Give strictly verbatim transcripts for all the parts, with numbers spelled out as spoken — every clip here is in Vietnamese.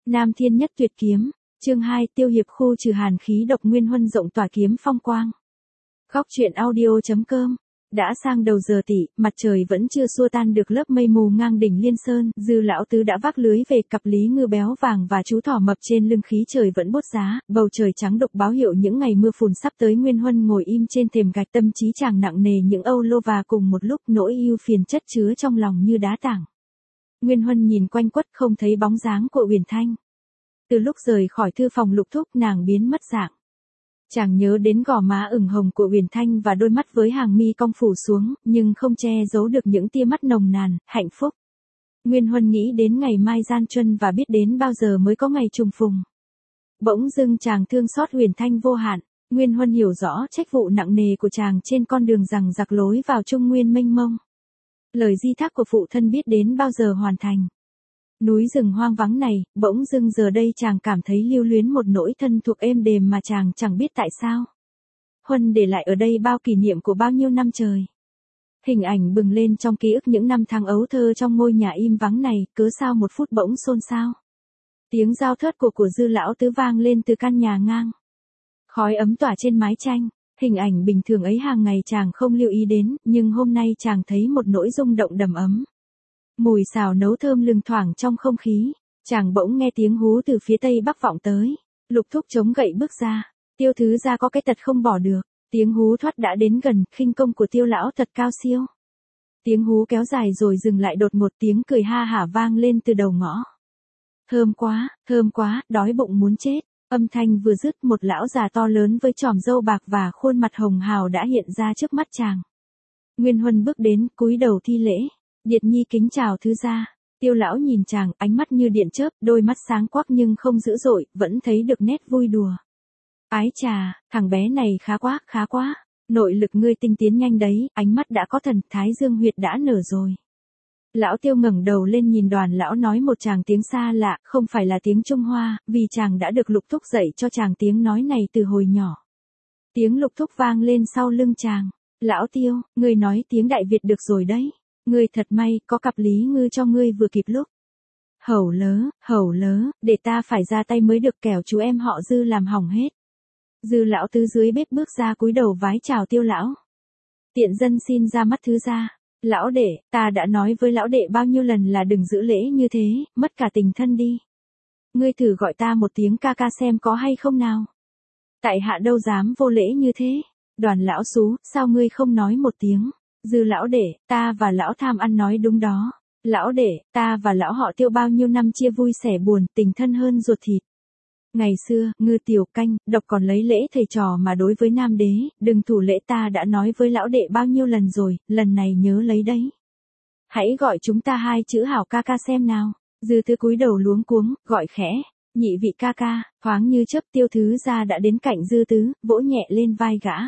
Nam Thiên Nhất Tuyệt Kiếm, chương hai, tiêu hiệp khu trừ hàn khí độc. Nguyên Huân rộng tỏa kiếm phong quang. Góc truyện audio.com. Đã sang đầu giờ tỵ, mặt trời vẫn chưa xua tan được lớp mây mù ngang đỉnh Liên Sơn, Dư lão tứ đã vác lưới về, cặp Lý Ngư béo vàng và chú thỏ mập trên lưng, khí trời vẫn bốt giá, bầu trời trắng đục báo hiệu những ngày mưa phùn sắp tới. Nguyên Huân ngồi im trên thềm gạch, tâm trí chàng nặng nề những âu lô và cùng một lúc nỗi ưu phiền chất chứa trong lòng như đá tảng. Nguyên Huân nhìn quanh quất không thấy bóng dáng của Uyển Thanh. Từ lúc rời khỏi thư phòng Lục Thúc, nàng biến mất dạng. Chàng nhớ đến gò má ửng hồng của Uyển Thanh và đôi mắt với hàng mi cong phủ xuống, nhưng không che giấu được những tia mắt nồng nàn, hạnh phúc. Nguyên Huân nghĩ đến ngày mai gian truân và biết đến bao giờ mới có ngày trùng phùng. Bỗng dưng chàng thương xót Uyển Thanh vô hạn. Nguyên Huân hiểu rõ trách vụ nặng nề của chàng trên con đường rằng giặc lối vào Trung Nguyên mênh mông. Lời di thác của phụ thân biết đến bao giờ hoàn thành. Núi rừng hoang vắng này, bỗng dưng giờ đây chàng cảm thấy lưu luyến một nỗi thân thuộc êm đềm mà chàng chẳng biết tại sao. Huân để lại ở đây bao kỷ niệm của bao nhiêu năm trời. Hình ảnh bừng lên trong ký ức những năm tháng ấu thơ trong ngôi nhà im vắng này, cớ sao một phút bỗng xôn xao. Tiếng giao thớt của của Dư lão tứ vang lên từ căn nhà ngang. Khói ấm tỏa trên mái tranh. Hình ảnh bình thường ấy hàng ngày chàng không lưu ý đến, nhưng hôm nay chàng thấy một nỗi rung động đầm ấm. Mùi xào nấu thơm lừng thoảng trong không khí, chàng bỗng nghe tiếng hú từ phía tây bắc vọng tới. Lục Thúc chống gậy bước ra, Tiêu thứ gia có cái tật không bỏ được, tiếng hú thoát đã đến gần, khinh công của Tiêu lão thật cao siêu. Tiếng hú kéo dài rồi dừng lại đột ngột, tiếng cười ha hả vang lên từ đầu ngõ. Thơm quá, thơm quá, đói bụng muốn chết. Âm thanh vừa dứt, một lão già to lớn với chòm râu bạc và khuôn mặt hồng hào đã hiện ra trước mắt chàng. Nguyên Huân bước đến, cúi đầu thi lễ. Điệt nhi kính chào thứ gia. Tiêu lão nhìn chàng, ánh mắt như điện chớp, đôi mắt sáng quắc nhưng không dữ dội, vẫn thấy được nét vui đùa. Ái chà, thằng bé này khá quá, khá quá. Nội lực ngươi tinh tiến nhanh đấy, ánh mắt đã có thần, thái dương huyệt đã nở rồi. Lão Tiêu ngẩng đầu lên nhìn Đoàn lão nói một tràng tiếng xa lạ, không phải là tiếng Trung Hoa, vì chàng đã được Lục Thúc dạy cho chàng tiếng nói này từ hồi nhỏ. Tiếng Lục Thúc vang lên sau lưng chàng. Lão Tiêu, ngươi nói tiếng Đại Việt được rồi đấy. Ngươi thật may, có cặp Lý Ngư cho ngươi vừa kịp lúc. Hẩu lớ, hẩu lớ, để ta phải ra tay mới được, kẻo chú em họ Dư làm hỏng hết. Dư lão tứ dưới bếp bước ra cúi đầu vái chào Tiêu lão. Tiện dân xin ra mắt thứ gia. Lão đệ, ta đã nói với lão đệ bao nhiêu lần là đừng giữ lễ như thế, mất cả tình thân đi. Ngươi thử gọi ta một tiếng ca ca xem có hay không nào. Tại hạ đâu dám vô lễ như thế. Đoàn lão xú, sao ngươi không nói một tiếng. Dư lão đệ, ta và lão Tham ăn nói đúng đó. Lão đệ, ta và lão họ Tiêu bao nhiêu năm chia vui sẻ buồn, tình thân hơn ruột thịt. Ngày xưa, Ngư Tiểu Canh, độc còn lấy lễ thầy trò mà đối với Nam đế, đừng thủ lễ, ta đã nói với lão đệ bao nhiêu lần rồi, lần này nhớ lấy đấy. Hãy gọi chúng ta hai chữ hảo ca ca xem nào. Dư Thứ cúi đầu luống cuống, gọi khẽ, nhị vị ca ca, thoáng như chớp Tiêu thứ gia đã đến cạnh Dư Tứ, vỗ nhẹ lên vai gã.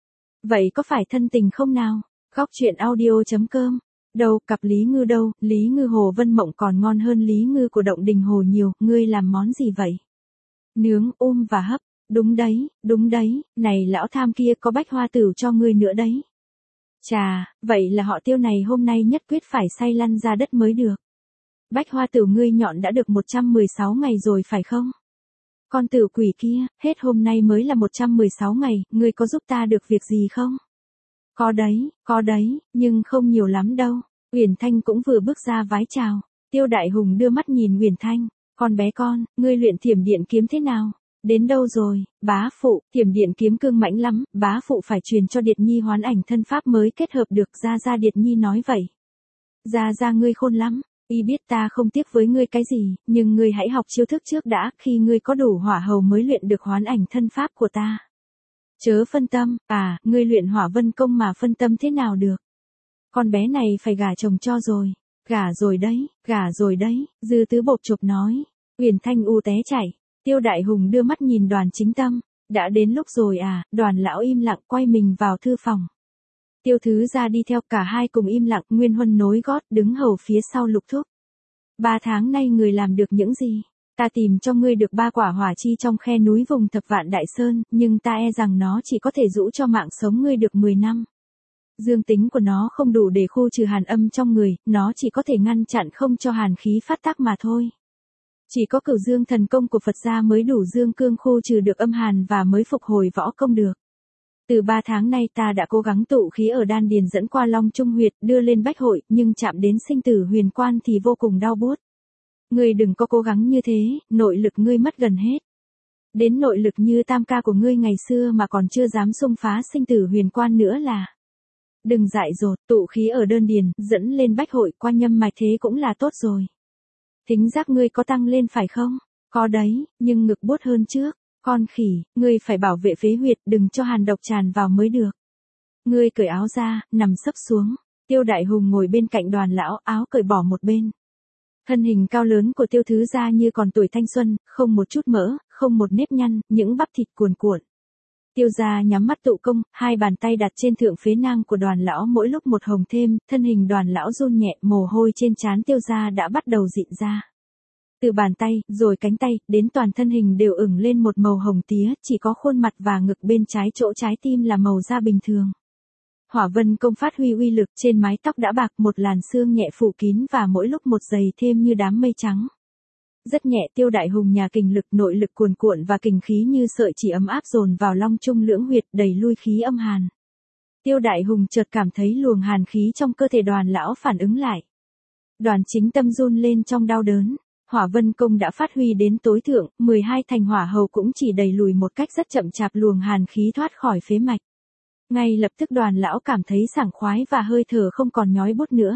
Vậy có phải thân tình không nào? Góc truyện audio.com. Đâu, cặp Lý Ngư đâu, Lý Ngư Hồ Vân Mộng còn ngon hơn Lý Ngư của Động Đình Hồ nhiều, ngươi làm món gì vậy? Nướng, ôm và hấp. Đúng đấy, đúng đấy, này lão Tham kia có bách hoa tửu cho ngươi nữa đấy. Chà, vậy là họ Tiêu này hôm nay nhất quyết phải say lăn ra đất mới được. Bách hoa tửu ngươi nhọn đã được một trăm mười sáu ngày rồi phải không? Con tửu quỷ kia, hết hôm nay mới là một trăm mười sáu ngày, ngươi có giúp ta được việc gì không? Có đấy, có đấy, nhưng không nhiều lắm đâu. Uyển Thanh cũng vừa bước ra vái chào. Tiêu Đại Hùng đưa mắt nhìn Uyển Thanh. Con bé con, ngươi luyện thiểm điện kiếm thế nào? Đến đâu rồi? Bá phụ, thiểm điện kiếm cương mãnh lắm, bá phụ phải truyền cho Điệt Nhi hoán ảnh thân pháp mới kết hợp được. Ra ra Điệt Nhi nói vậy. Ra ra ngươi khôn lắm, y biết ta không tiếc với ngươi cái gì, nhưng ngươi hãy học chiêu thức trước đã, khi ngươi có đủ hỏa hầu mới luyện được hoán ảnh thân pháp của ta. Chớ phân tâm, à, ngươi luyện hỏa vân công mà phân tâm thế nào được. Con bé này phải gả chồng cho rồi. Gả rồi đấy, gả rồi đấy, Dư Tứ bộp chộp nói. Uyển Thanh u té chảy. Tiêu Đại Hùng đưa mắt nhìn Đoàn Chính Tâm. Đã đến lúc rồi à? Đoàn lão im lặng quay mình vào thư phòng. Tiêu thứ gia đi theo, cả hai cùng im lặng. Nguyên Huân nối gót đứng hầu phía sau Lục Thúc. Ba tháng nay người làm được những gì? Ta tìm cho ngươi được ba quả hỏa chi trong khe núi vùng Thập Vạn Đại Sơn, nhưng ta e rằng nó chỉ có thể giữ cho mạng sống ngươi được mười năm. Dương tính của nó không đủ để khu trừ hàn âm trong người, nó chỉ có thể ngăn chặn không cho hàn khí phát tác mà thôi. Chỉ có Cửu Dương thần công của Phật gia mới đủ dương cương khu trừ được âm hàn và mới phục hồi võ công được. Từ ba tháng nay ta đã cố gắng tụ khí ở đan điền dẫn qua Long Trung huyệt, đưa lên bách hội, nhưng chạm đến sinh tử huyền quan thì vô cùng đau buốt. Ngươi đừng có cố gắng như thế, nội lực ngươi mất gần hết. Đến nội lực như tam ca của ngươi ngày xưa mà còn chưa dám xung phá sinh tử huyền quan nữa là. Đừng dại dột, tụ khí ở đơn điền, dẫn lên bách hội qua nhâm mạch thế cũng là tốt rồi. Thính giác ngươi có tăng lên phải không? Có đấy, nhưng ngực buốt hơn trước. Con khỉ, ngươi phải bảo vệ phế huyệt, đừng cho hàn độc tràn vào mới được. Ngươi cởi áo ra, nằm sấp xuống. Tiêu Đại Hùng ngồi bên cạnh Đoàn lão, áo cởi bỏ một bên. Thân hình cao lớn của Tiêu thứ gia như còn tuổi thanh xuân, không một chút mỡ, không một nếp nhăn, những bắp thịt cuồn cuộn. Tiêu gia nhắm mắt tụ công, hai bàn tay đặt trên thượng phế nang của Đoàn lão mỗi lúc một hồng thêm, thân hình Đoàn lão run nhẹ, mồ hôi trên trán Tiêu gia đã bắt đầu dịn ra. Từ bàn tay, rồi cánh tay, đến toàn thân hình đều ửng lên một màu hồng tía, chỉ có khuôn mặt và ngực bên trái chỗ trái tim là màu da bình thường. Hỏa vân công phát huy uy lực, trên mái tóc đã bạc, một làn sương nhẹ phủ kín và mỗi lúc một dày thêm như đám mây trắng. Rất nhẹ. Tiêu Đại Hùng nhà kình lực, nội lực cuồn cuộn và kình khí như sợi chỉ ấm áp dồn vào Long Trung lưỡng huyệt, đẩy lui khí âm hàn. Tiêu Đại Hùng chợt cảm thấy luồng hàn khí trong cơ thể Đoàn lão phản ứng lại. Đoàn Chính Tâm run lên trong đau đớn. Hỏa vân công đã phát huy đến tối thượng, mười hai thành hỏa hầu cũng chỉ đẩy lùi một cách rất chậm chạp luồng hàn khí thoát khỏi phế mạch. Ngay lập tức Đoàn lão cảm thấy sảng khoái và hơi thở không còn nhói buốt nữa.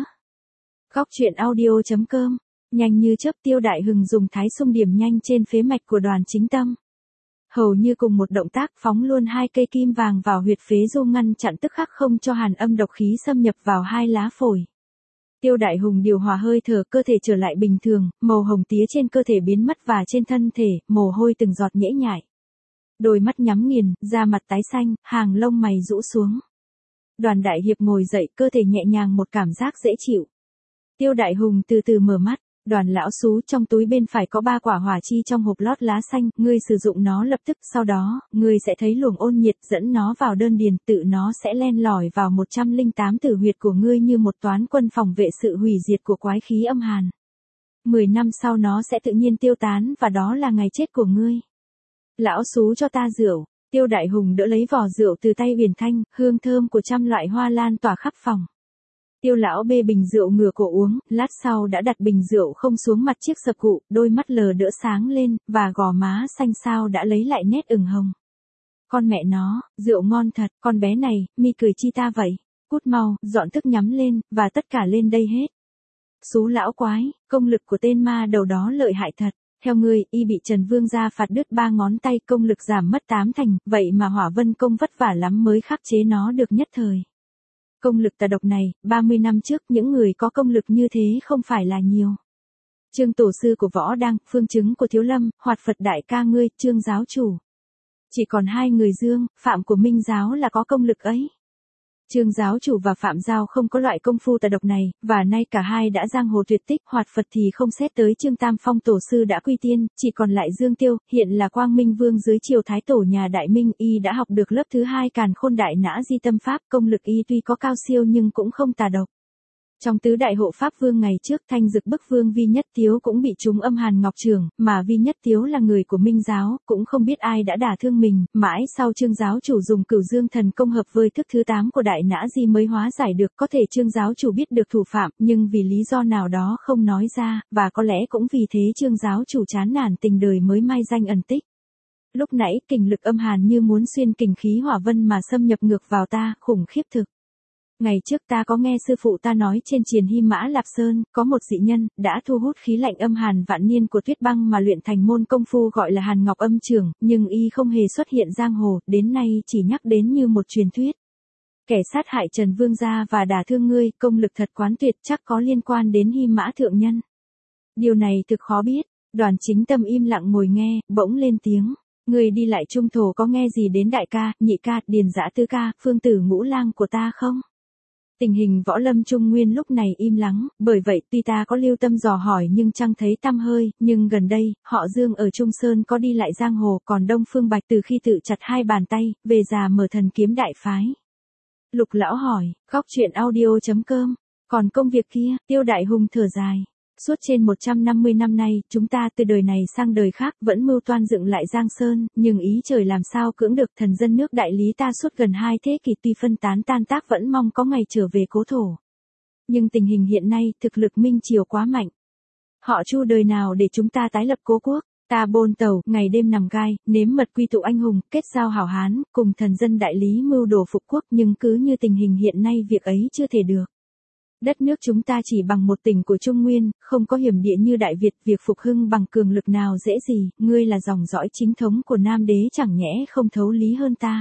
Góc truyện audio chấm com. Nhanh như chớp, Tiêu Đại Hùng dùng thái xung điểm nhanh trên phế mạch của Đoàn Chính Tâm. Hầu như cùng một động tác phóng luôn hai cây kim vàng vào huyệt phế du, ngăn chặn tức khắc không cho hàn âm độc khí xâm nhập vào hai lá phổi. Tiêu Đại Hùng điều hòa hơi thở, cơ thể trở lại bình thường, màu hồng tía trên cơ thể biến mất và trên thân thể, mồ hôi từng giọt nhễ nhại. Đôi mắt nhắm nghiền, da mặt tái xanh, hàng lông mày rũ xuống. Đoàn Đại Hiệp ngồi dậy, cơ thể nhẹ nhàng, một cảm giác dễ chịu. Tiêu Đại Hùng từ từ mở mắt. Đoàn lão xú, trong túi bên phải có ba quả hỏa chi trong hộp lót lá xanh, ngươi sử dụng nó lập tức, sau đó, ngươi sẽ thấy luồng ôn nhiệt dẫn nó vào đơn điền, tự nó sẽ len lỏi vào một trăm lẻ tám tử huyệt của ngươi như một toán quân phòng vệ sự hủy diệt của quái khí âm hàn. Mười năm sau nó sẽ tự nhiên tiêu tán và đó là ngày chết của ngươi. Lão xú cho ta rượu. Tiêu Đại Hùng đỡ lấy vỏ rượu từ tay Huyền Thanh, hương thơm của trăm loại hoa lan tỏa khắp phòng. Tiêu lão bê bình rượu ngửa cổ uống, lát sau đã đặt bình rượu không xuống mặt chiếc sập cụ, đôi mắt lờ đỡ sáng lên, và gò má xanh xao đã lấy lại nét ửng hồng. Con mẹ nó, rượu ngon thật, con bé này, mi cười chi ta vậy? Cút mau, dọn thức nhắm lên, và tất cả lên đây hết. Xú lão quái, công lực của tên ma đầu đó lợi hại thật. Theo ngươi, y bị Trần Vương gia phạt đứt ba ngón tay, công lực giảm mất tám thành, vậy mà Hỏa Vân công vất vả lắm mới khắc chế nó được nhất thời. Công lực tà độc này, ba mươi năm trước những người có công lực như thế không phải là nhiều. Trương tổ sư của Võ Đăng, Phương Chứng của Thiếu Lâm, Hoạt Phật đại ca ngươi, Trương giáo chủ. Chỉ còn hai người Dương, Phạm của Minh giáo là có công lực ấy. Trương giáo chủ và Phạm Giao không có loại công phu tà độc này, và nay cả hai đã giang hồ tuyệt tích. Hoạt Phật thì không xét tới Trương Tam Phong tổ sư đã quy tiên, chỉ còn lại Dương Tiêu, hiện là Quang Minh Vương dưới triều Thái tổ nhà Đại Minh. Y đã học được lớp thứ hai Càn Khôn Đại Nã Di Tâm Pháp, công lực y tuy có cao siêu nhưng cũng không tà độc. Trong tứ đại hộ pháp vương ngày trước, Thanh Dực Bức Vương Vi Nhất Tiếu cũng bị trúng âm hàn ngọc trường, mà Vi Nhất Tiếu là người của Minh giáo, cũng không biết ai đã đả thương mình, mãi sau Trương giáo chủ dùng Cửu Dương thần công hợp với thức thứ tám của Đại Nã Di mới hóa giải được. Có thể Trương giáo chủ biết được thủ phạm, nhưng vì lý do nào đó không nói ra, và có lẽ cũng vì thế Trương giáo chủ chán nản tình đời mới mai danh ẩn tích. Lúc nãy, kình lực âm hàn như muốn xuyên kình khí hỏa vân mà xâm nhập ngược vào ta, khủng khiếp thực. Ngày trước ta có nghe sư phụ ta nói trên triền Hy Mã Lạp Sơn, có một dị nhân, đã thu hút khí lạnh âm hàn vạn niên của Tuyết Băng mà luyện thành môn công phu gọi là Hàn Ngọc Âm Trường, nhưng y không hề xuất hiện giang hồ, đến nay chỉ nhắc đến như một truyền thuyết. Kẻ sát hại Trần Vương gia và đả thương ngươi, công lực thật quán tuyệt, chắc có liên quan đến Hy Mã thượng nhân. Điều này thực khó biết. Đoàn Chính Tâm im lặng ngồi nghe, bỗng lên tiếng. Người đi lại trung thổ có nghe gì đến đại ca, nhị ca, điền dã tứ ca, phương tử ngũ lang của ta không? Tình hình võ lâm trung nguyên lúc này im lắng, bởi vậy tuy ta có lưu tâm dò hỏi nhưng chẳng thấy tăm hơi, nhưng gần đây, họ Dương ở Trung Sơn có đi lại giang hồ, còn Đông Phương Bạch từ khi tự chặt hai bàn tay, về già mở thần kiếm đại phái. Lục lão hỏi, góc truyện audio chấm com, còn công việc kia, Tiêu Đại Hùng thở dài. Suốt trên một trăm năm mươi năm nay, chúng ta từ đời này sang đời khác vẫn mưu toan dựng lại Giang Sơn, nhưng ý trời làm sao cưỡng được thần dân nước Đại Lý ta suốt gần hai thế kỷ tuy phân tán tan tác vẫn mong có ngày trở về cố thổ. Nhưng tình hình hiện nay, thực lực Minh Triều quá mạnh. Họ Chu đời nào để chúng ta tái lập cố quốc, ta bôn tàu, ngày đêm nằm gai, nếm mật quy tụ anh hùng, kết giao hảo hán, cùng thần dân Đại Lý mưu đồ phục quốc nhưng cứ như tình hình hiện nay việc ấy chưa thể được. Đất nước chúng ta chỉ bằng một tỉnh của Trung Nguyên, không có hiểm địa như Đại Việt, việc phục hưng bằng cường lực nào dễ gì, ngươi là dòng dõi chính thống của Nam Đế chẳng nhẽ không thấu lý hơn ta.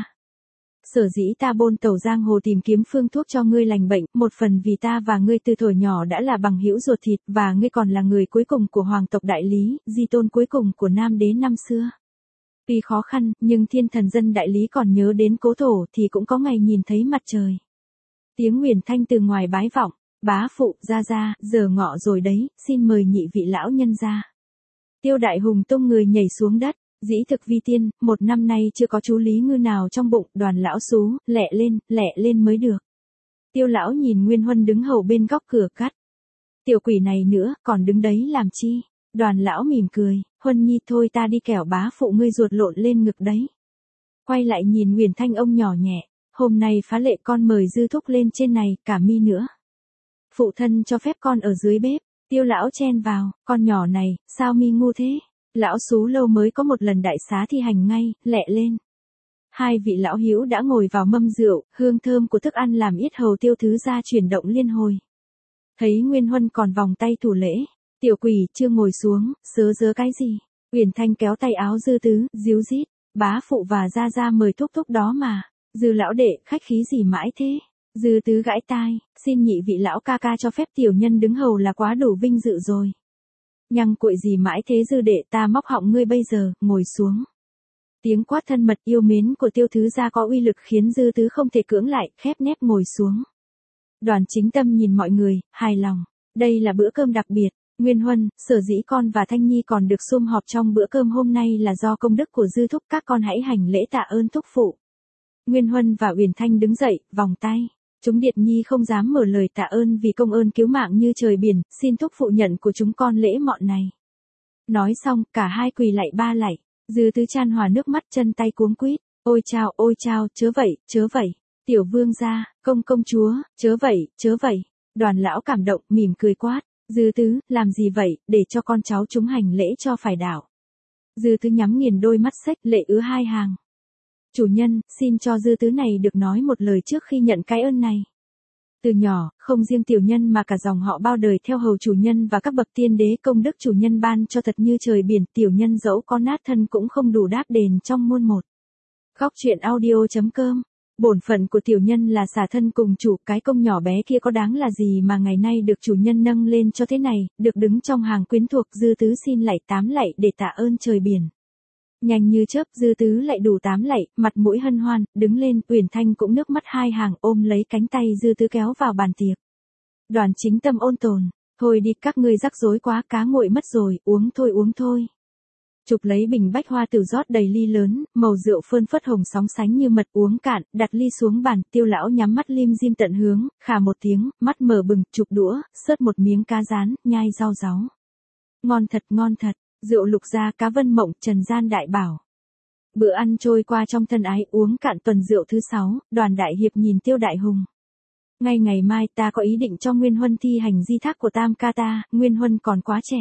Sở dĩ ta bôn tàu giang hồ tìm kiếm phương thuốc cho ngươi lành bệnh, một phần vì ta và ngươi từ thuở nhỏ đã là bằng hữu ruột thịt và ngươi còn là người cuối cùng của hoàng tộc Đại Lý, di tôn cuối cùng của Nam Đế năm xưa. Tuy khó khăn, nhưng thiên thần dân Đại Lý còn nhớ đến cố thổ thì cũng có ngày nhìn thấy mặt trời. Tiếng huyền thanh từ ngoài bái vọng. Bá phụ, ra ra, giờ ngọ rồi đấy, xin mời nhị vị lão nhân ra. Tiêu Đại Hùng tung người nhảy xuống đất, dĩ thực vi tiên, một năm nay chưa có chú Lý Ngư nào trong bụng, Đoàn lão xú, lẹ lên, lẹ lên mới được. Tiêu lão nhìn Nguyên Huân đứng hầu bên góc cửa cắt. Tiểu quỷ này nữa, còn đứng đấy làm chi? Đoàn lão mỉm cười, Huân nhi thôi ta đi kẻo bá phụ ngươi ruột lộn lên ngực đấy. Quay lại nhìn Huyền Thanh ông nhỏ nhẹ, hôm nay phá lệ con mời dư thúc lên trên này, cả mi nữa. Phụ thân cho phép con ở dưới bếp, Tiêu lão chen vào, con nhỏ này, sao mi ngu thế? Lão xú lâu mới có một lần đại xá thi hành ngay, lẹ lên. Hai vị lão hữu đã ngồi vào mâm rượu, hương thơm của thức ăn làm yết hầu Tiêu thứ gia chuyển động liên hồi. Thấy Nguyên Huân còn vòng tay thủ lễ, tiểu quỷ chưa ngồi xuống, sớ dớ cái gì? Uyển Thanh kéo tay áo Dư tứ, díu dít, bá phụ và gia gia mời thúc thúc đó mà. Dư lão đệ, khách khí gì mãi thế? Dư tứ gãi tai, xin nhị vị lão ca ca cho phép tiểu nhân đứng hầu là quá đủ vinh dự rồi. Nhăng cuội gì mãi thế Dư đệ, ta móc họng ngươi bây giờ, ngồi xuống. Tiếng quát thân mật yêu mến của Tiêu thứ gia có uy lực khiến Dư tứ không thể cưỡng lại, khép nép ngồi xuống. Đoàn Chính Tâm nhìn mọi người, hài lòng. Đây là bữa cơm đặc biệt. Nguyên Huân, sở dĩ con và Thanh Nhi còn được sum họp trong bữa cơm hôm nay là do công đức của Dư thúc, các con hãy hành lễ tạ ơn thúc phụ. Nguyên Huân và Uyển Thanh đứng dậy, vòng tay. Chúng Điệt Nhi không dám mở lời tạ ơn vì công ơn cứu mạng như trời biển, xin thúc phụ nhận của chúng con lễ mọn này. Nói xong, cả hai quỳ lạy ba lạy, Dư tứ chan hòa nước mắt chân tay cuống quýt, ôi chao, ôi chao, chớ vậy, chớ vậy, tiểu vương gia, công công chúa, chớ vậy, chớ vậy. Đoàn lão cảm động, mỉm cười quát, Dư tứ, làm gì vậy, để cho con cháu chúng hành lễ cho phải đạo. Dư tứ nhắm nghiền đôi mắt xếch lệ ứa hai hàng. Chủ nhân, xin cho Dư tứ này được nói một lời trước khi nhận cái ơn này. Từ nhỏ, không riêng tiểu nhân mà cả dòng họ bao đời theo hầu chủ nhân và các bậc tiên đế công đức chủ nhân ban cho thật như trời biển, tiểu nhân dẫu có nát thân cũng không đủ đáp đền trong muôn một. Góc truyện audio chấm com. Bổn phận của tiểu nhân là xả thân cùng chủ, cái công nhỏ bé kia có đáng là gì mà ngày nay được chủ nhân nâng lên cho thế này, được đứng trong hàng quyến thuộc. Dư tứ xin lạy tám lạy để tạ ơn trời biển. Nhanh như chớp, Dư tứ lại đủ tám lạy, mặt mũi hân hoan, đứng lên, Uyển Thanh cũng nước mắt hai hàng ôm lấy cánh tay Dư tứ kéo vào bàn tiệc. Đoàn Chính Tâm ôn tồn, thôi đi các ngươi rắc rối quá, cá nguội mất rồi, uống thôi uống thôi. Chụp lấy bình bách hoa tử rót đầy ly lớn, màu rượu phơn phất hồng sóng sánh như mật, uống cạn, đặt ly xuống bàn. Tiêu lão nhắm mắt lim dim tận hướng, khà một tiếng, mắt mở bừng, chụp đũa, sớt một miếng cá rán, nhai rau ráu. Ngon thật, ngon thật. Rượu lục gia, cá vân mộng, trần gian đại bảo. Bữa ăn trôi qua trong thân ái, uống cạn tuần rượu thứ sáu. Đoàn đại hiệp nhìn Tiêu Đại Hùng. Ngay ngày mai ta có ý định cho Nguyên Huân thi hành di thác của tam ca ta, Nguyên Huân còn quá trẻ.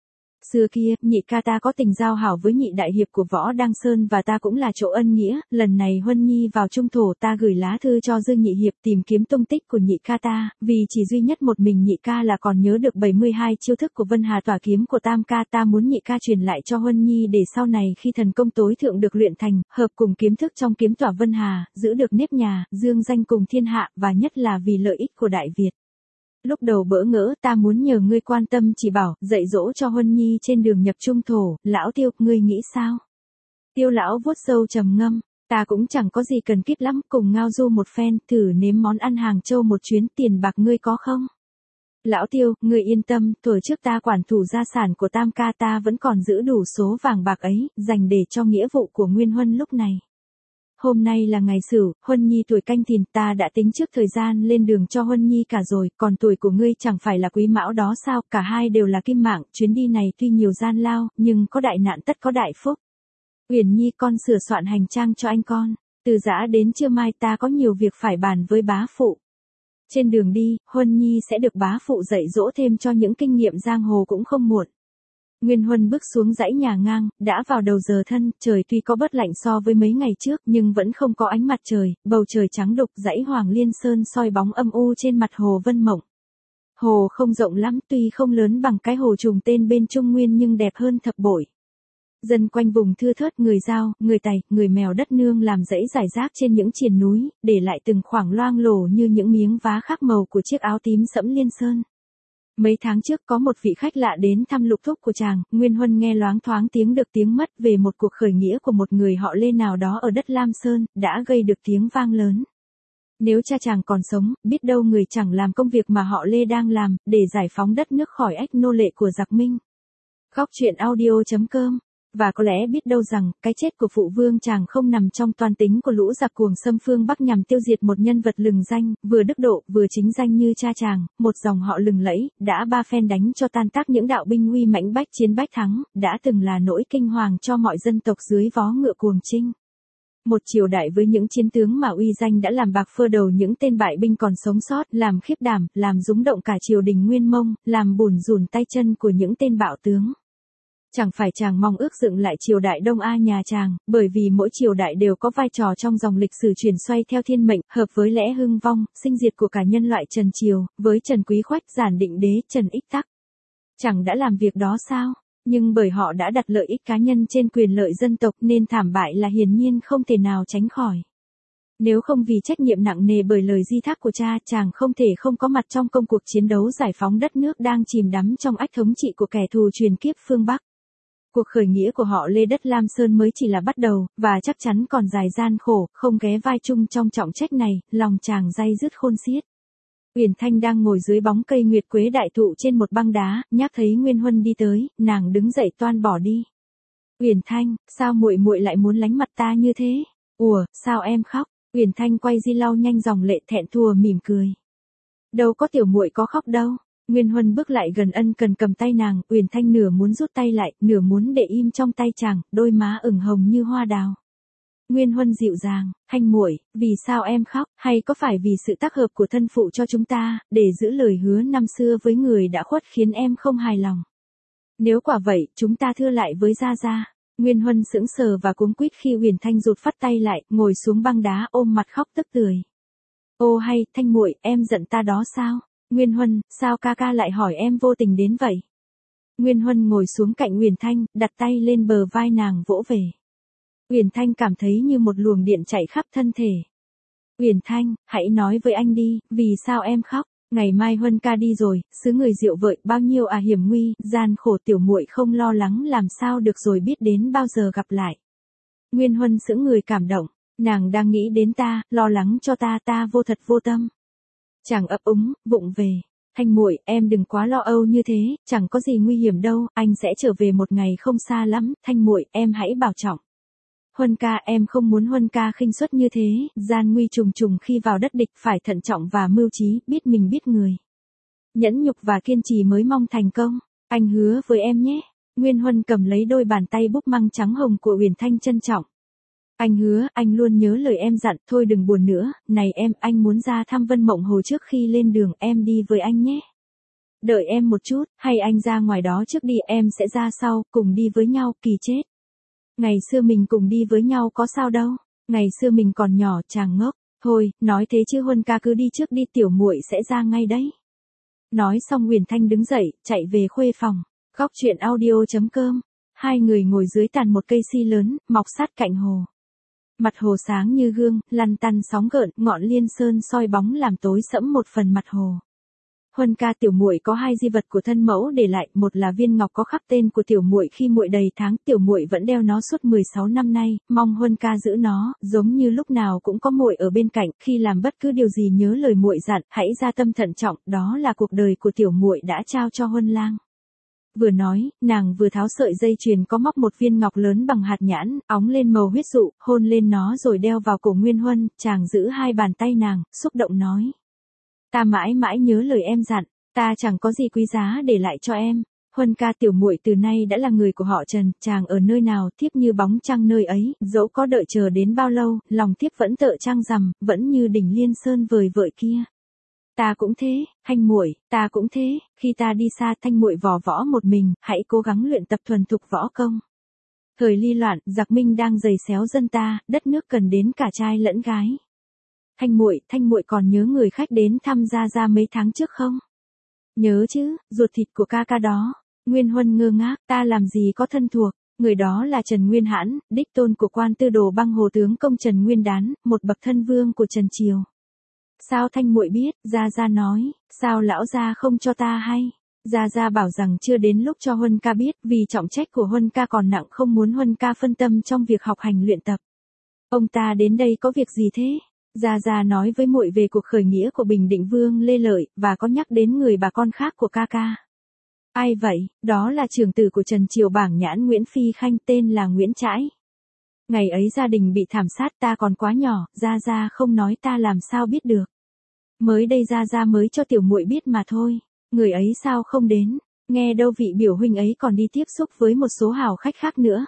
Xưa kia, nhị ca ta có tình giao hảo với nhị đại hiệp của Võ Đăng Sơn và ta cũng là chỗ ân nghĩa, lần này Huân Nhi vào trung thổ ta gửi lá thư cho Dương nhị hiệp tìm kiếm tung tích của nhị ca ta, vì chỉ duy nhất một mình nhị ca là còn nhớ được bảy mươi hai chiêu thức của Vân Hà tỏa kiếm của tam ca, ta muốn nhị ca truyền lại cho Huân Nhi để sau này khi thần công tối thượng được luyện thành, hợp cùng kiếm thức trong kiếm tỏa Vân Hà, giữ được nếp nhà, dương danh cùng thiên hạ và nhất là vì lợi ích của Đại Việt. Lúc đầu bỡ ngỡ, ta muốn nhờ ngươi quan tâm chỉ bảo, dạy dỗ cho Huân Nhi trên đường nhập trung thổ. Lão Tiêu, ngươi nghĩ sao? Tiêu lão vuốt râu trầm ngâm, ta cũng chẳng có gì cần kíp lắm, cùng ngao du một phen, thử nếm món ăn Hàng Châu một chuyến, tiền bạc ngươi có không? Lão Tiêu, ngươi yên tâm, tuổi trước ta quản thủ gia sản của tam ca ta vẫn còn giữ đủ số vàng bạc ấy, dành để cho nghĩa vụ của Nguyên Huân lúc này. hôm nay là ngày Sửu, Huân Nhi tuổi Canh Thìn, ta đã tính trước thời gian lên đường cho Huân Nhi cả rồi, còn tuổi của ngươi chẳng phải là Quý Mão đó sao, cả hai đều là kim mạng, chuyến đi này tuy nhiều gian lao, nhưng có đại nạn tất có đại phúc. Uyển Nhi, con sửa soạn hành trang cho anh con, từ giã đến trưa mai ta có nhiều việc phải bàn với bá phụ. Trên đường đi, Huân Nhi sẽ được bá phụ dạy dỗ thêm cho những kinh nghiệm giang hồ cũng không muộn. Nguyên Huân bước xuống dãy nhà ngang, đã vào đầu giờ thân, trời tuy có bớt lạnh so với mấy ngày trước nhưng vẫn không có ánh mặt trời, bầu trời trắng đục, dãy Hoàng Liên Sơn soi bóng âm u trên mặt hồ Vân Mộng. Hồ không rộng lắm, tuy không lớn bằng cái hồ trùng tên bên Trung Nguyên nhưng đẹp hơn thập bội. Dân quanh vùng thưa thớt, người Dao, người Tày, người Mèo đất nương làm dãy rải rác trên những triền núi, để lại từng khoảng loang lổ như những miếng vá khác màu của chiếc áo tím sẫm Liên Sơn. Mấy tháng trước có một vị khách lạ đến thăm lục thúc của chàng, Nguyên Huân nghe loáng thoáng tiếng được tiếng mất về một cuộc khởi nghĩa của một người họ Lê nào đó ở đất Lam Sơn, đã gây được tiếng vang lớn. Nếu cha chàng còn sống, biết đâu người chẳng làm công việc mà họ Lê đang làm, để giải phóng đất nước khỏi ách nô lệ của giặc Minh. Góc truyện audio chấm com. Và có lẽ biết đâu rằng, cái chết của phụ vương chàng không nằm trong toan tính của lũ giặc cuồng xâm phương Bắc nhằm tiêu diệt một nhân vật lừng danh, vừa đức độ, vừa chính danh như cha chàng, một dòng họ lừng lẫy, đã ba phen đánh cho tan tác những đạo binh uy mãnh bách chiến bách thắng, đã từng là nỗi kinh hoàng cho mọi dân tộc dưới vó ngựa cuồng chinh. Một triều đại với những chiến tướng mà uy danh đã làm bạc phơ đầu những tên bại binh còn sống sót, làm khiếp đảm, làm rúng động cả triều đình Nguyên Mông, làm bủn rủn tay chân của những tên bạo tướng. Chẳng phải chàng mong ước dựng lại triều đại Đông A nhà chàng, bởi vì mỗi triều đại đều có vai trò trong dòng lịch sử chuyển xoay theo thiên mệnh, hợp với lẽ hưng vong, sinh diệt của cả nhân loại Trần Triều, với Trần Quý Khoách, Giản Định Đế, Trần Ích Tắc. Chẳng đã làm việc đó sao? Nhưng bởi họ đã đặt lợi ích cá nhân trên quyền lợi dân tộc nên thảm bại là hiển nhiên không thể nào tránh khỏi. Nếu không vì trách nhiệm nặng nề bởi lời di thác của cha, chàng không thể không có mặt trong công cuộc chiến đấu giải phóng đất nước đang chìm đắm trong ách thống trị của kẻ thù truyền kiếp phương Bắc. Cuộc khởi nghĩa của họ Lê đất Lam Sơn mới chỉ là bắt đầu, và chắc chắn còn dài gian khổ, không ghé vai chung trong trọng trách này, lòng chàng day dứt khôn xiết. Uyển Thanh đang ngồi dưới bóng cây nguyệt quế đại thụ trên một băng đá, nhắc thấy Nguyên Huân đi tới, nàng đứng dậy toan bỏ đi. Uyển Thanh, sao muội muội lại muốn lánh mặt ta như thế? Ủa, sao em khóc? Uyển Thanh quay di lau nhanh dòng lệ thẹn thùa mỉm cười. Đâu có tiểu muội có khóc đâu. Nguyên Huân bước lại gần ân cần cầm tay nàng, Uyển Thanh nửa muốn rút tay lại, nửa muốn để im trong tay chàng, đôi má ửng hồng như hoa đào. Nguyên Huân dịu dàng, Thanh muội, vì sao em khóc, hay có phải vì sự tác hợp của thân phụ cho chúng ta, để giữ lời hứa năm xưa với người đã khuất khiến em không hài lòng? Nếu quả vậy, chúng ta thưa lại với Gia Gia. Nguyên Huân sững sờ và cuống quýt khi Uyển Thanh rụt phắt tay lại, ngồi xuống băng đá ôm mặt khóc tức tưởi. Ô hay, Thanh muội, em giận ta đó sao? Nguyên Huân, sao ca ca lại hỏi em vô tình đến vậy? Nguyên Huân ngồi xuống cạnh Uyển Thanh, đặt tay lên bờ vai nàng vỗ về. Uyển Thanh cảm thấy như một luồng điện chạy khắp thân thể. Uyển Thanh, hãy nói với anh đi, vì sao em khóc? Ngày mai Huân ca đi rồi, xứ người diệu vợi, bao nhiêu à hiểm nguy, gian khổ tiểu muội không lo lắng làm sao được rồi, biết đến bao giờ gặp lại. Nguyên Huân sững người cảm động, nàng đang nghĩ đến ta, lo lắng cho ta, ta vô thật vô tâm. Chàng ấp úng, vụng về. Thanh muội, em đừng quá lo âu như thế, chẳng có gì nguy hiểm đâu, anh sẽ trở về một ngày không xa lắm, Thanh muội, em hãy bảo trọng. Huân ca, em không muốn Huân ca khinh suất như thế, gian nguy trùng trùng khi vào đất địch, phải thận trọng và mưu trí, biết mình biết người. Nhẫn nhục và kiên trì mới mong thành công, anh hứa với em nhé. Nguyên Huân cầm lấy đôi bàn tay búp măng trắng hồng của Uyển Thanh trân trọng. Anh hứa, anh luôn nhớ lời em dặn, thôi đừng buồn nữa, này em, anh muốn ra thăm Vân Mộng Hồ trước khi lên đường, em đi với anh nhé. Đợi em một chút, hay anh ra ngoài đó trước đi, em sẽ ra sau, cùng đi với nhau, kỳ chết. Ngày xưa mình cùng đi với nhau có sao đâu, ngày xưa mình còn nhỏ, chàng ngốc, thôi, nói thế chứ Huân ca cứ đi trước đi, tiểu muội sẽ ra ngay đấy. Nói xong Uyển Thanh đứng dậy, chạy về khuê phòng. Góc truyện audio chấm com. Hai người ngồi dưới tàn một cây si lớn, mọc sát cạnh hồ. Mặt hồ sáng như gương, lăn tăn sóng gợn, ngọn Liên Sơn soi bóng làm tối sẫm một phần mặt hồ. Huân ca, tiểu muội có hai di vật của thân mẫu để lại, một là viên ngọc có khắc tên của tiểu muội khi muội đầy tháng, tiểu muội vẫn đeo nó suốt mười sáu năm nay, mong Huân ca giữ nó, giống như lúc nào cũng có muội ở bên cạnh, khi làm bất cứ điều gì nhớ lời muội dặn, hãy ra tâm thận trọng, đó là cuộc đời của tiểu muội đã trao cho Huân lang. Vừa nói, nàng vừa tháo sợi dây chuyền có móc một viên ngọc lớn bằng hạt nhãn, óng lên màu huyết dụ, hôn lên nó rồi đeo vào cổ Nguyên Huân, chàng giữ hai bàn tay nàng, xúc động nói. Ta mãi mãi nhớ lời em dặn, ta chẳng có gì quý giá để lại cho em. Huân ca, tiểu muội từ nay đã là người của họ Trần, chàng ở nơi nào thiếp như bóng trăng nơi ấy, dẫu có đợi chờ đến bao lâu, lòng thiếp vẫn tợ trăng rằm, vẫn như đỉnh Liên Sơn vời vợi kia. Ta cũng thế, Thanh muội, ta cũng thế, khi ta đi xa Thanh muội vò võ một mình, hãy cố gắng luyện tập thuần thục võ công. Thời ly loạn, giặc Minh đang giày xéo dân ta, đất nước cần đến cả trai lẫn gái. Thanh muội, Thanh muội còn nhớ người khách đến thăm Gia Gia mấy tháng trước không? Nhớ chứ, ruột thịt của ca ca đó. Nguyên Huân ngơ ngác, ta làm gì có thân thuộc, người đó là Trần Nguyên Hãn, đích tôn của quan tư đồ băng hồ tướng công Trần Nguyên Đán, một bậc thân vương của Trần Triều. Sao Thanh muội biết? Gia Gia nói, sao lão gia không cho ta hay? Gia Gia bảo rằng chưa đến lúc cho Huân ca biết, vì trọng trách của Huân ca còn nặng, không muốn Huân ca phân tâm trong việc học hành luyện tập. Ông ta đến đây có việc gì thế? Gia Gia nói với muội về cuộc khởi nghĩa của Bình Định Vương Lê Lợi, và có nhắc đến người bà con khác của ca ca. Ai vậy? Đó là trưởng tử của Trần Triều bảng nhãn Nguyễn Phi Khanh, tên là Nguyễn Trãi. Ngày ấy gia đình bị thảm sát, ta còn quá nhỏ, Gia Gia không nói ta làm sao biết được. Mới đây Gia Gia mới cho tiểu muội biết mà thôi, người ấy sao không đến, nghe đâu vị biểu huynh ấy còn đi tiếp xúc với một số hào khách khác nữa.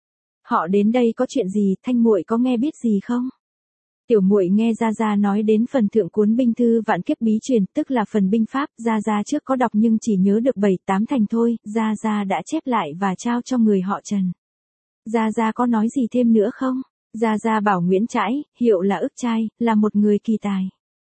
Họ đến đây có chuyện gì, Thanh muội có nghe biết gì không? Tiểu muội nghe Gia Gia nói đến phần thượng cuốn binh thư vạn kiếp bí truyền, tức là phần binh pháp, Gia Gia trước có đọc nhưng chỉ nhớ được bảy tám thành thôi, Gia Gia đã chép lại và trao cho người họ Trần. Gia Gia có nói gì thêm nữa không? Gia Gia bảo Nguyễn Trãi, hiệu là ức trai, là một người kỳ tài.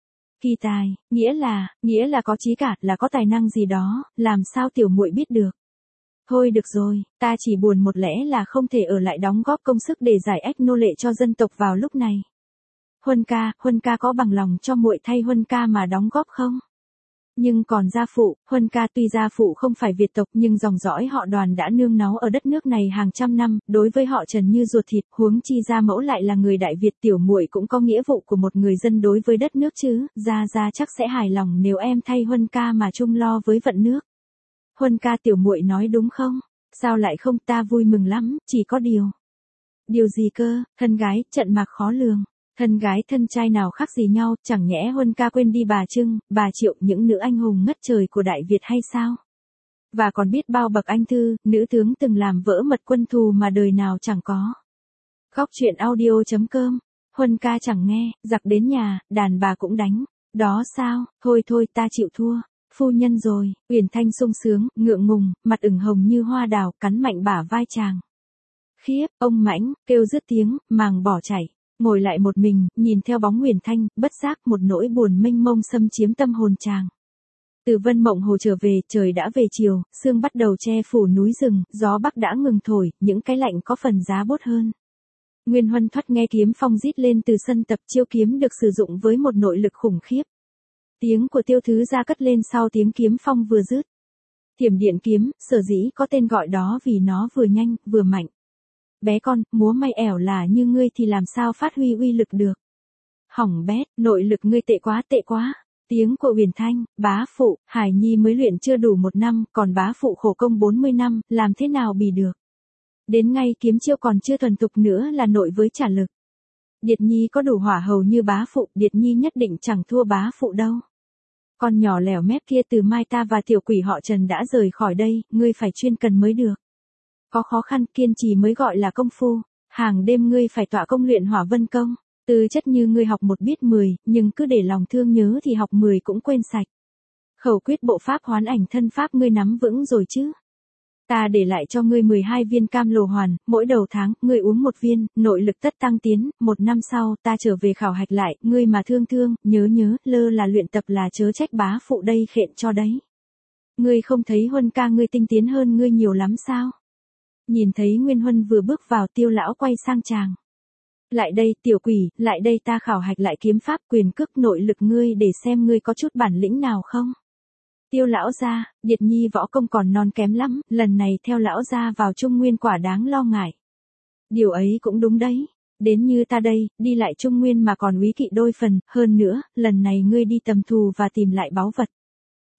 Kỳ tài, nghĩa là, nghĩa là có trí cả, là có tài năng gì đó, làm sao tiểu muội biết được? Thôi được rồi, ta chỉ buồn một lẽ là không thể ở lại đóng góp công sức để giải ách nô lệ cho dân tộc vào lúc này. Huân ca, Huân ca có bằng lòng cho muội thay Huân ca mà đóng góp không? Nhưng còn gia phụ, Huân ca tuy gia phụ không phải Việt tộc nhưng dòng dõi họ Đoàn đã nương náu ở đất nước này hàng trăm năm, đối với họ Trần như ruột thịt, huống chi gia mẫu lại là người Đại Việt, tiểu muội cũng có nghĩa vụ của một người dân đối với đất nước chứ, Gia Gia chắc sẽ hài lòng nếu em thay Huân ca mà chung lo với vận nước. Huân ca, tiểu muội nói đúng không? Sao lại không, ta vui mừng lắm, chỉ có điều. Điều gì cơ? Thân gái, trận mạc khó lường. Thân gái thân trai nào khác gì nhau, chẳng nhẽ Huân ca quên đi bà Trưng, bà Triệu, những nữ anh hùng ngất trời của Đại Việt hay sao? Và còn biết bao bậc anh thư, nữ tướng từng làm vỡ mật quân thù mà đời nào chẳng có. Góc truyện audio chấm com. Huân ca chẳng nghe, giặc đến nhà, đàn bà cũng đánh. Đó sao? Thôi thôi, ta chịu thua. Phu nhân rồi. Uyển Thanh sung sướng, ngượng ngùng, mặt ửng hồng như hoa đào, cắn mạnh bả vai chàng. Khiếp, ông mãnh, kêu dứt tiếng, màng bỏ chạy. Ngồi lại một mình, nhìn theo bóng Uyển Thanh, bất giác một nỗi buồn mênh mông xâm chiếm tâm hồn chàng. Từ Vân Mộng Hồ trở về, trời đã về chiều, sương bắt đầu che phủ núi rừng, gió bắc đã ngừng thổi, những cái lạnh có phần giá bốt hơn. Nguyên Huân thoắt nghe kiếm phong rít lên từ sân tập, chiêu kiếm được sử dụng với một nội lực khủng khiếp. Tiếng của Tiêu Thứ Gia cất lên sau tiếng kiếm phong vừa dứt. Thiểm điện kiếm, sở dĩ có tên gọi đó vì nó vừa nhanh, vừa mạnh. Bé con, múa may ẻo là như ngươi thì làm sao phát huy uy lực được. Hỏng bét, nội lực ngươi tệ quá tệ quá. Tiếng của Uyển Thanh, bá phụ, Hải Nhi mới luyện chưa đủ một năm, còn bá phụ khổ công bốn mươi năm, làm thế nào bì được. Đến ngay kiếm chiêu còn chưa thuần thục nữa là nội với trả lực. Điệt Nhi có đủ hỏa hầu như bá phụ, Điệt Nhi nhất định chẳng thua bá phụ đâu. Con nhỏ lẻo mép kia từ mai ta và tiểu quỷ họ Trần đã rời khỏi đây, ngươi phải chuyên cần mới được. Có khó khăn kiên trì mới gọi là công phu, hàng đêm ngươi phải tọa công luyện hỏa vân công, tư chất như ngươi học một biết mười, nhưng cứ để lòng thương nhớ thì học mười cũng quên sạch. Khẩu quyết bộ pháp hoán ảnh thân pháp ngươi nắm vững rồi chứ. Ta để lại cho ngươi mười hai viên cam lồ hoàn, mỗi đầu tháng, ngươi uống một viên, nội lực tất tăng tiến, một năm sau, ta trở về khảo hạch lại, ngươi mà thương thương, nhớ nhớ, lơ là luyện tập là chớ trách bá phụ đây khện cho đấy. Ngươi không thấy Huân ca ngươi tinh tiến hơn ngươi nhiều lắm sao? Nhìn thấy Nguyên Huân vừa bước vào, Tiêu lão quay sang chàng. Lại đây, tiểu quỷ, lại đây ta khảo hạch lại kiếm pháp quyền cước nội lực ngươi để xem ngươi có chút bản lĩnh nào không. Tiêu lão gia, Điệt Nhi võ công còn non kém lắm, lần này theo lão gia vào Trung Nguyên quả đáng lo ngại. Điều ấy cũng đúng đấy, đến như ta đây, đi lại Trung Nguyên mà còn úy kỵ đôi phần, hơn nữa, lần này ngươi đi tầm thù và tìm lại báu vật.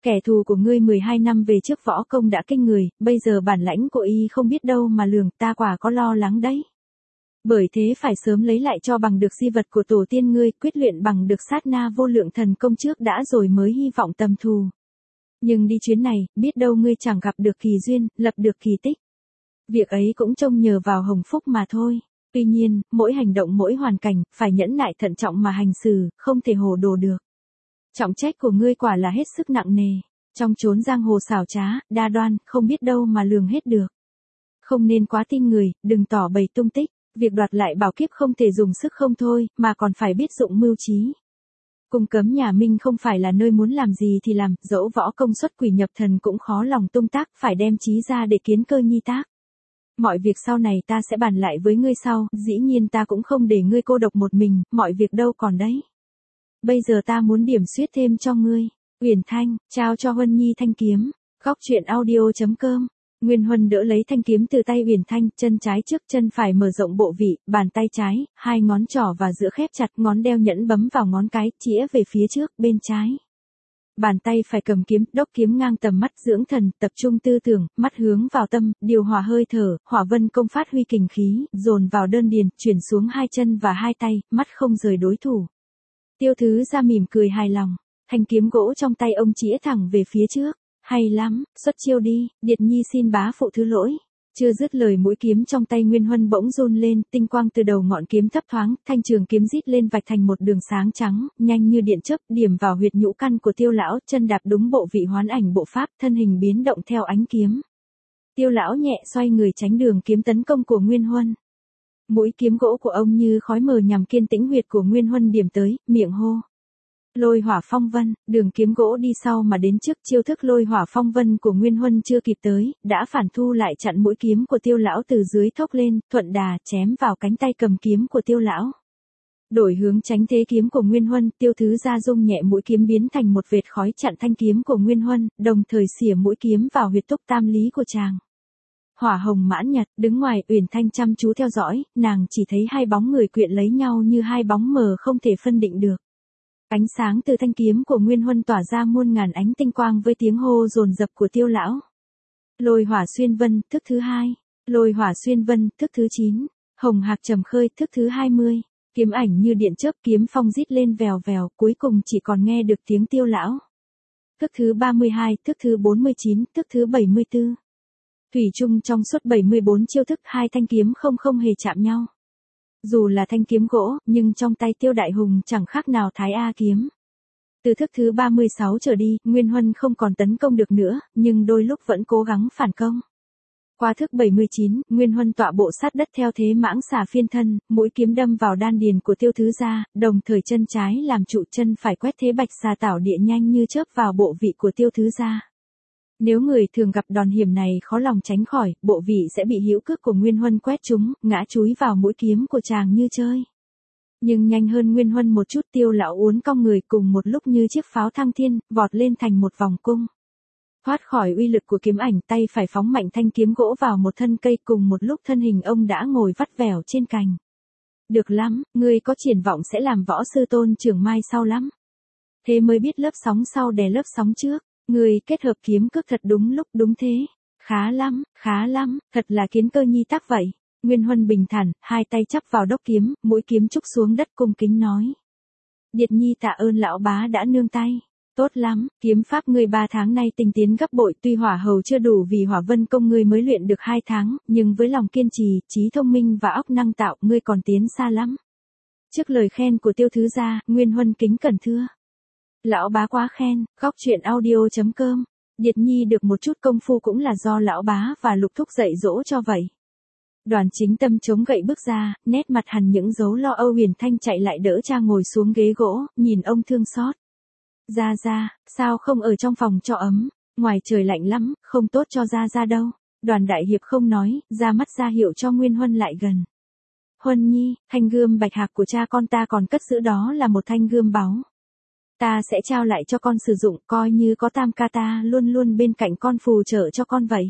Kẻ thù của ngươi mười hai năm về trước võ công đã kinh người, bây giờ bản lãnh của y không biết đâu mà lường, ta quả có lo lắng đấy. Bởi thế phải sớm lấy lại cho bằng được di vật của tổ tiên ngươi, quyết luyện bằng được sát na vô lượng thần công trước đã rồi mới hy vọng tầm thù. Nhưng đi chuyến này, biết đâu ngươi chẳng gặp được kỳ duyên, lập được kỳ tích. Việc ấy cũng trông nhờ vào hồng phúc mà thôi. Tuy nhiên, mỗi hành động mỗi hoàn cảnh, phải nhẫn nại thận trọng mà hành xử, không thể hồ đồ được. Trọng trách của ngươi quả là hết sức nặng nề. Trong chốn giang hồ xảo trá, đa đoan, không biết đâu mà lường hết được. Không nên quá tin người, đừng tỏ bày tung tích. Việc đoạt lại bảo kiếp không thể dùng sức không thôi, mà còn phải biết dụng mưu trí. Cung cấm nhà Minh không phải là nơi muốn làm gì thì làm, dẫu võ công xuất quỷ nhập thần cũng khó lòng tung tác, phải đem trí ra để kiến cơ nhi tác. Mọi việc sau này ta sẽ bàn lại với ngươi sau, dĩ nhiên ta cũng không để ngươi cô độc một mình, mọi việc đâu còn đấy. Bây giờ ta muốn điểm xuyết thêm cho ngươi. Uyển Thanh, trao cho Huân Nhi thanh kiếm. Góc truyện audio chấm com. Nguyên Huân đỡ lấy thanh kiếm từ tay Uyển Thanh, chân trái trước chân phải mở rộng bộ vị, bàn tay trái, hai ngón trỏ và giữa khép chặt, ngón đeo nhẫn bấm vào ngón cái, chĩa về phía trước, bên trái. Bàn tay phải cầm kiếm, đốc kiếm ngang tầm mắt, dưỡng thần, tập trung tư tưởng, mắt hướng vào tâm, điều hòa hơi thở, hỏa vân công phát huy kình khí, dồn vào đơn điền, chuyển xuống hai chân và hai tay, mắt không rời đối thủ. Tiêu Thứ Gia mỉm cười hài lòng, thanh kiếm gỗ trong tay ông chĩa thẳng về phía trước. Hay lắm, xuất chiêu đi, Điệt Nhi xin bá phụ thứ lỗi. Chưa dứt lời mũi kiếm trong tay Nguyên Huân bỗng run lên, tinh quang từ đầu ngọn kiếm thấp thoáng, thanh trường kiếm rít lên vạch thành một đường sáng trắng, nhanh như điện chớp, điểm vào huyệt nhũ căn của Tiêu lão, chân đạp đúng bộ vị hoán ảnh bộ pháp, thân hình biến động theo ánh kiếm. Tiêu lão nhẹ xoay người tránh đường kiếm tấn công của Nguyên Huân. Mũi kiếm gỗ của ông như khói mờ nhằm kiên tĩnh huyệt của Nguyên Huân điểm tới, miệng hô. Lôi hỏa phong vân, đường kiếm gỗ đi sau mà đến trước, chiêu thức lôi hỏa phong vân của Nguyên Huân chưa kịp tới, đã phản thu lại chặn mũi kiếm của Tiêu lão từ dưới thốc lên, thuận đà chém vào cánh tay cầm kiếm của Tiêu lão. Đổi hướng tránh thế kiếm của Nguyên Huân, Tiêu Thứ Gia rung nhẹ mũi kiếm biến thành một vệt khói chặn thanh kiếm của Nguyên Huân, đồng thời xỉa mũi kiếm vào huyệt túc tam lý của chàng. Hỏa hồng mãn nhật, đứng ngoài, Uyển Thanh chăm chú theo dõi, nàng chỉ thấy hai bóng người quyện lấy nhau như hai bóng mờ không thể phân định được. Ánh sáng từ thanh kiếm của Nguyên Huân tỏa ra muôn ngàn ánh tinh quang với tiếng hô dồn dập của Tiêu lão. Lôi hỏa xuyên vân, thức thứ hai. Lôi hỏa xuyên vân, thức thứ chín. Hồng hạc trầm khơi, thức thứ hai mươi. Kiếm ảnh như điện chớp, kiếm phong rít lên vèo vèo, cuối cùng chỉ còn nghe được tiếng Tiêu lão. Thức thứ ba mươi hai, thức thứ bốn mươi chín, thức thứ bảy mươi tư. Thủy chung trong suốt bảy mươi bốn chiêu thức, hai thanh kiếm không không hề chạm nhau. Dù là thanh kiếm gỗ, nhưng trong tay Tiêu đại hùng chẳng khác nào Thái A kiếm. Từ thức thứ ba mươi sáu trở đi, Nguyên Huân không còn tấn công được nữa, nhưng đôi lúc vẫn cố gắng phản công. Qua thức bảy mươi chín, Nguyên Huân tọa bộ sát đất theo thế mãng xà phiên thân, mũi kiếm đâm vào đan điền của Tiêu Thứ Gia, đồng thời chân trái làm trụ, chân phải quét thế bạch xà tảo địa nhanh như chớp vào bộ vị của Tiêu Thứ Gia. Nếu người thường gặp đòn hiểm này khó lòng tránh khỏi, bộ vị sẽ bị hữu cước của Nguyên Huân quét trúng, ngã chúi vào mũi kiếm của chàng như chơi. Nhưng nhanh hơn Nguyên Huân một chút, Tiêu lão uốn cong người cùng một lúc như chiếc pháo thăng thiên, vọt lên thành một vòng cung. Thoát khỏi uy lực của kiếm ảnh, tay phải phóng mạnh thanh kiếm gỗ vào một thân cây, cùng một lúc thân hình ông đã ngồi vắt vẻo trên cành. Được lắm, ngươi có triển vọng sẽ làm võ sư Tôn trưởng mai sau lắm. Thế mới biết lớp sóng sau đè lớp sóng trước. Người kết hợp kiếm cước thật đúng lúc đúng thế. Khá lắm, khá lắm, thật là kiến cơ nhi tác vậy. Nguyên Huân bình thản, hai tay chắp vào đốc kiếm, mũi kiếm trúc xuống đất cung kính nói. Điệt Nhi tạ ơn lão bá đã nương tay. Tốt lắm, kiếm pháp ngươi ba tháng nay tinh tiến gấp bội, tuy hỏa hầu chưa đủ vì hỏa vân công ngươi mới luyện được hai tháng, nhưng với lòng kiên trì, trí thông minh và óc năng tạo, ngươi còn tiến xa lắm. Trước lời khen của Tiêu Thứ Gia, Nguyên Huân kính cẩn thưa. Lão bá quá khen, góc truyện audio chấm com. Điệt Nhi được một chút công phu cũng là do lão bá và Lục thúc dạy dỗ cho vậy. Đoàn Chính Tâm chống gậy bước ra, nét mặt hằn những dấu lo âu. Uyển Thanh chạy lại đỡ cha ngồi xuống ghế gỗ, nhìn ông thương xót. Gia Gia, sao không ở trong phòng cho ấm, ngoài trời lạnh lắm, không tốt cho Gia Gia đâu. Đoàn Đại Hiệp không nói, ra mắt ra hiệu cho Nguyên Huân lại gần. Huân Nhi, thanh gươm bạch hạc của cha con ta còn cất giữ đó là một thanh gươm báu. Ta sẽ trao lại cho con sử dụng, coi như có tam ca ta luôn luôn bên cạnh con phù trợ cho con vậy.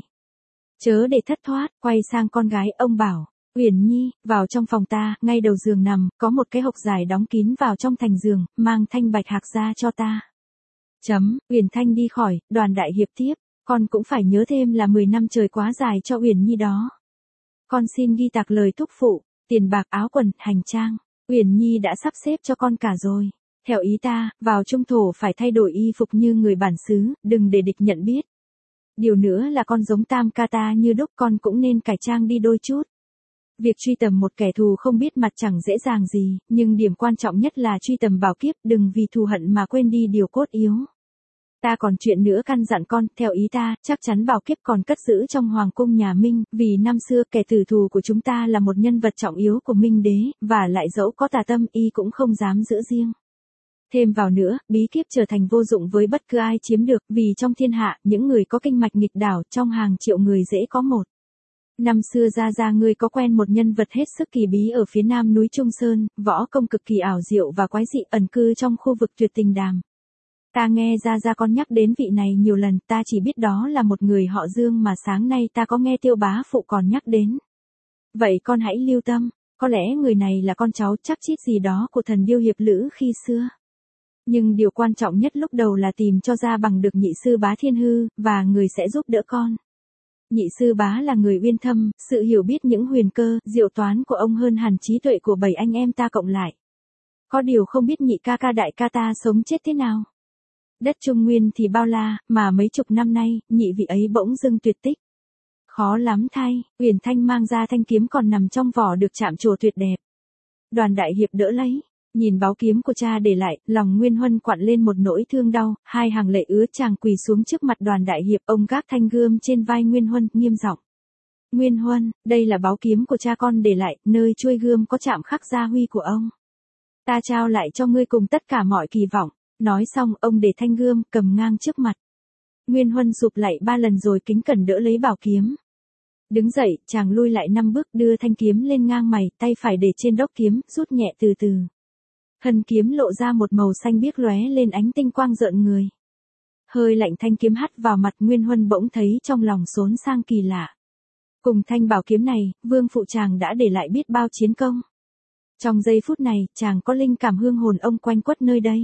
Chớ để thất thoát, quay sang con gái, ông bảo, Uyển Nhi, vào trong phòng ta, ngay đầu giường nằm, có một cái hộc dài đóng kín vào trong thành giường, mang thanh bạch hạc ra cho ta. Chấm, Uyển Thanh đi khỏi, Đoàn Đại Hiệp tiếp, con cũng phải nhớ thêm là mười năm trời quá dài cho Uyển Nhi đó. Con xin ghi tạc lời thúc phụ, tiền bạc áo quần, hành trang, Uyển Nhi đã sắp xếp cho con cả rồi. Theo ý ta, vào trung thổ phải thay đổi y phục như người bản xứ, đừng để địch nhận biết. Điều nữa là con giống Tam ca ta như đúc, con cũng nên cải trang đi đôi chút. Việc truy tầm một kẻ thù không biết mặt chẳng dễ dàng gì, nhưng điểm quan trọng nhất là truy tầm bảo kiếp, đừng vì thù hận mà quên đi điều cốt yếu. Ta còn chuyện nữa căn dặn con, theo ý ta, chắc chắn bảo kiếp còn cất giữ trong hoàng cung nhà Minh, vì năm xưa kẻ tử thù của chúng ta là một nhân vật trọng yếu của Minh đế, và lại dẫu có tà tâm y cũng không dám giữ riêng. Thêm vào nữa, bí kíp trở thành vô dụng với bất cứ ai chiếm được, vì trong thiên hạ, những người có kinh mạch nghịch đảo trong hàng triệu người dễ có một. Năm xưa ra ra ngươi có quen một nhân vật hết sức kỳ bí ở phía nam núi Trung Sơn, võ công cực kỳ ảo diệu và quái dị, ẩn cư trong khu vực tuyệt tình đàm. Ta nghe ra ra con nhắc đến vị này nhiều lần, ta chỉ biết đó là một người họ Dương mà sáng nay ta có nghe Tiêu bá phụ còn nhắc đến. Vậy con hãy lưu tâm, có lẽ người này là con cháu chắc chít gì đó của thần điêu hiệp lữ khi xưa. Nhưng điều quan trọng nhất lúc đầu là tìm cho ra bằng được nhị sư bá Thiên Hư, và người sẽ giúp đỡ con. Nhị sư bá là người uyên thâm, sự hiểu biết những huyền cơ, diệu toán của ông hơn hẳn trí tuệ của bảy anh em ta cộng lại. Có điều không biết nhị ca ca đại ca ta sống chết thế nào. Đất Trung Nguyên thì bao la, mà mấy chục năm nay, nhị vị ấy bỗng dưng tuyệt tích. Khó lắm thay, Uyển Thanh mang ra thanh kiếm còn nằm trong vỏ được chạm trổ tuyệt đẹp. Đoàn Đại Hiệp đỡ lấy, nhìn báu kiếm của cha để lại, lòng Nguyên Huân quặn lên một nỗi thương đau, hai hàng lệ ứa chàng quỳ xuống trước mặt Đoàn Đại Hiệp, ông gác thanh gươm trên vai Nguyên Huân, nghiêm giọng. Nguyên Huân, đây là báu kiếm của cha con để lại, nơi chuôi gươm có chạm khắc gia huy của ông. Ta trao lại cho ngươi cùng tất cả mọi kỳ vọng. Nói xong, ông để thanh gươm, cầm ngang trước mặt. Nguyên Huân sụp lại ba lần rồi kính cẩn đỡ lấy bảo kiếm. Đứng dậy, chàng lui lại năm bước, đưa thanh kiếm lên ngang mày, tay phải để trên đốc kiếm, rút nhẹ từ từ. Thân kiếm lộ ra một màu xanh biếc lóe lên ánh tinh quang rợn người. Hơi lạnh thanh kiếm hắt vào mặt, Nguyên Huân bỗng thấy trong lòng xốn sang kỳ lạ. Cùng thanh bảo kiếm này, vương phụ chàng đã để lại biết bao chiến công. Trong giây phút này, chàng có linh cảm hương hồn ông quanh quất nơi đây.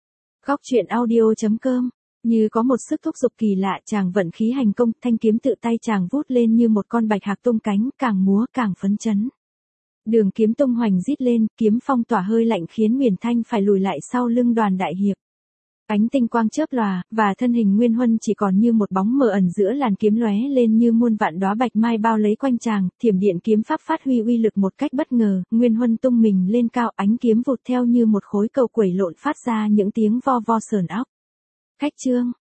Góc truyện audio chấm com, như có một sức thúc giục kỳ lạ, chàng vận khí hành công, thanh kiếm tự tay chàng vút lên như một con bạch hạc tung cánh, càng múa càng phấn chấn. Đường kiếm tung hoành rít lên, kiếm phong tỏa hơi lạnh khiến Uyển Thanh phải lùi lại sau lưng Đoàn Đại Hiệp. Ánh tinh quang chớp lòa, và thân hình Nguyên Huân chỉ còn như một bóng mờ ẩn giữa làn kiếm lóe lên như muôn vạn đóa bạch mai bao lấy quanh chàng, thiểm điện kiếm pháp phát huy uy lực một cách bất ngờ, Nguyên Huân tung mình lên cao, ánh kiếm vụt theo như một khối cầu quẩy lộn phát ra những tiếng vo vo sờn óc. Khách trương,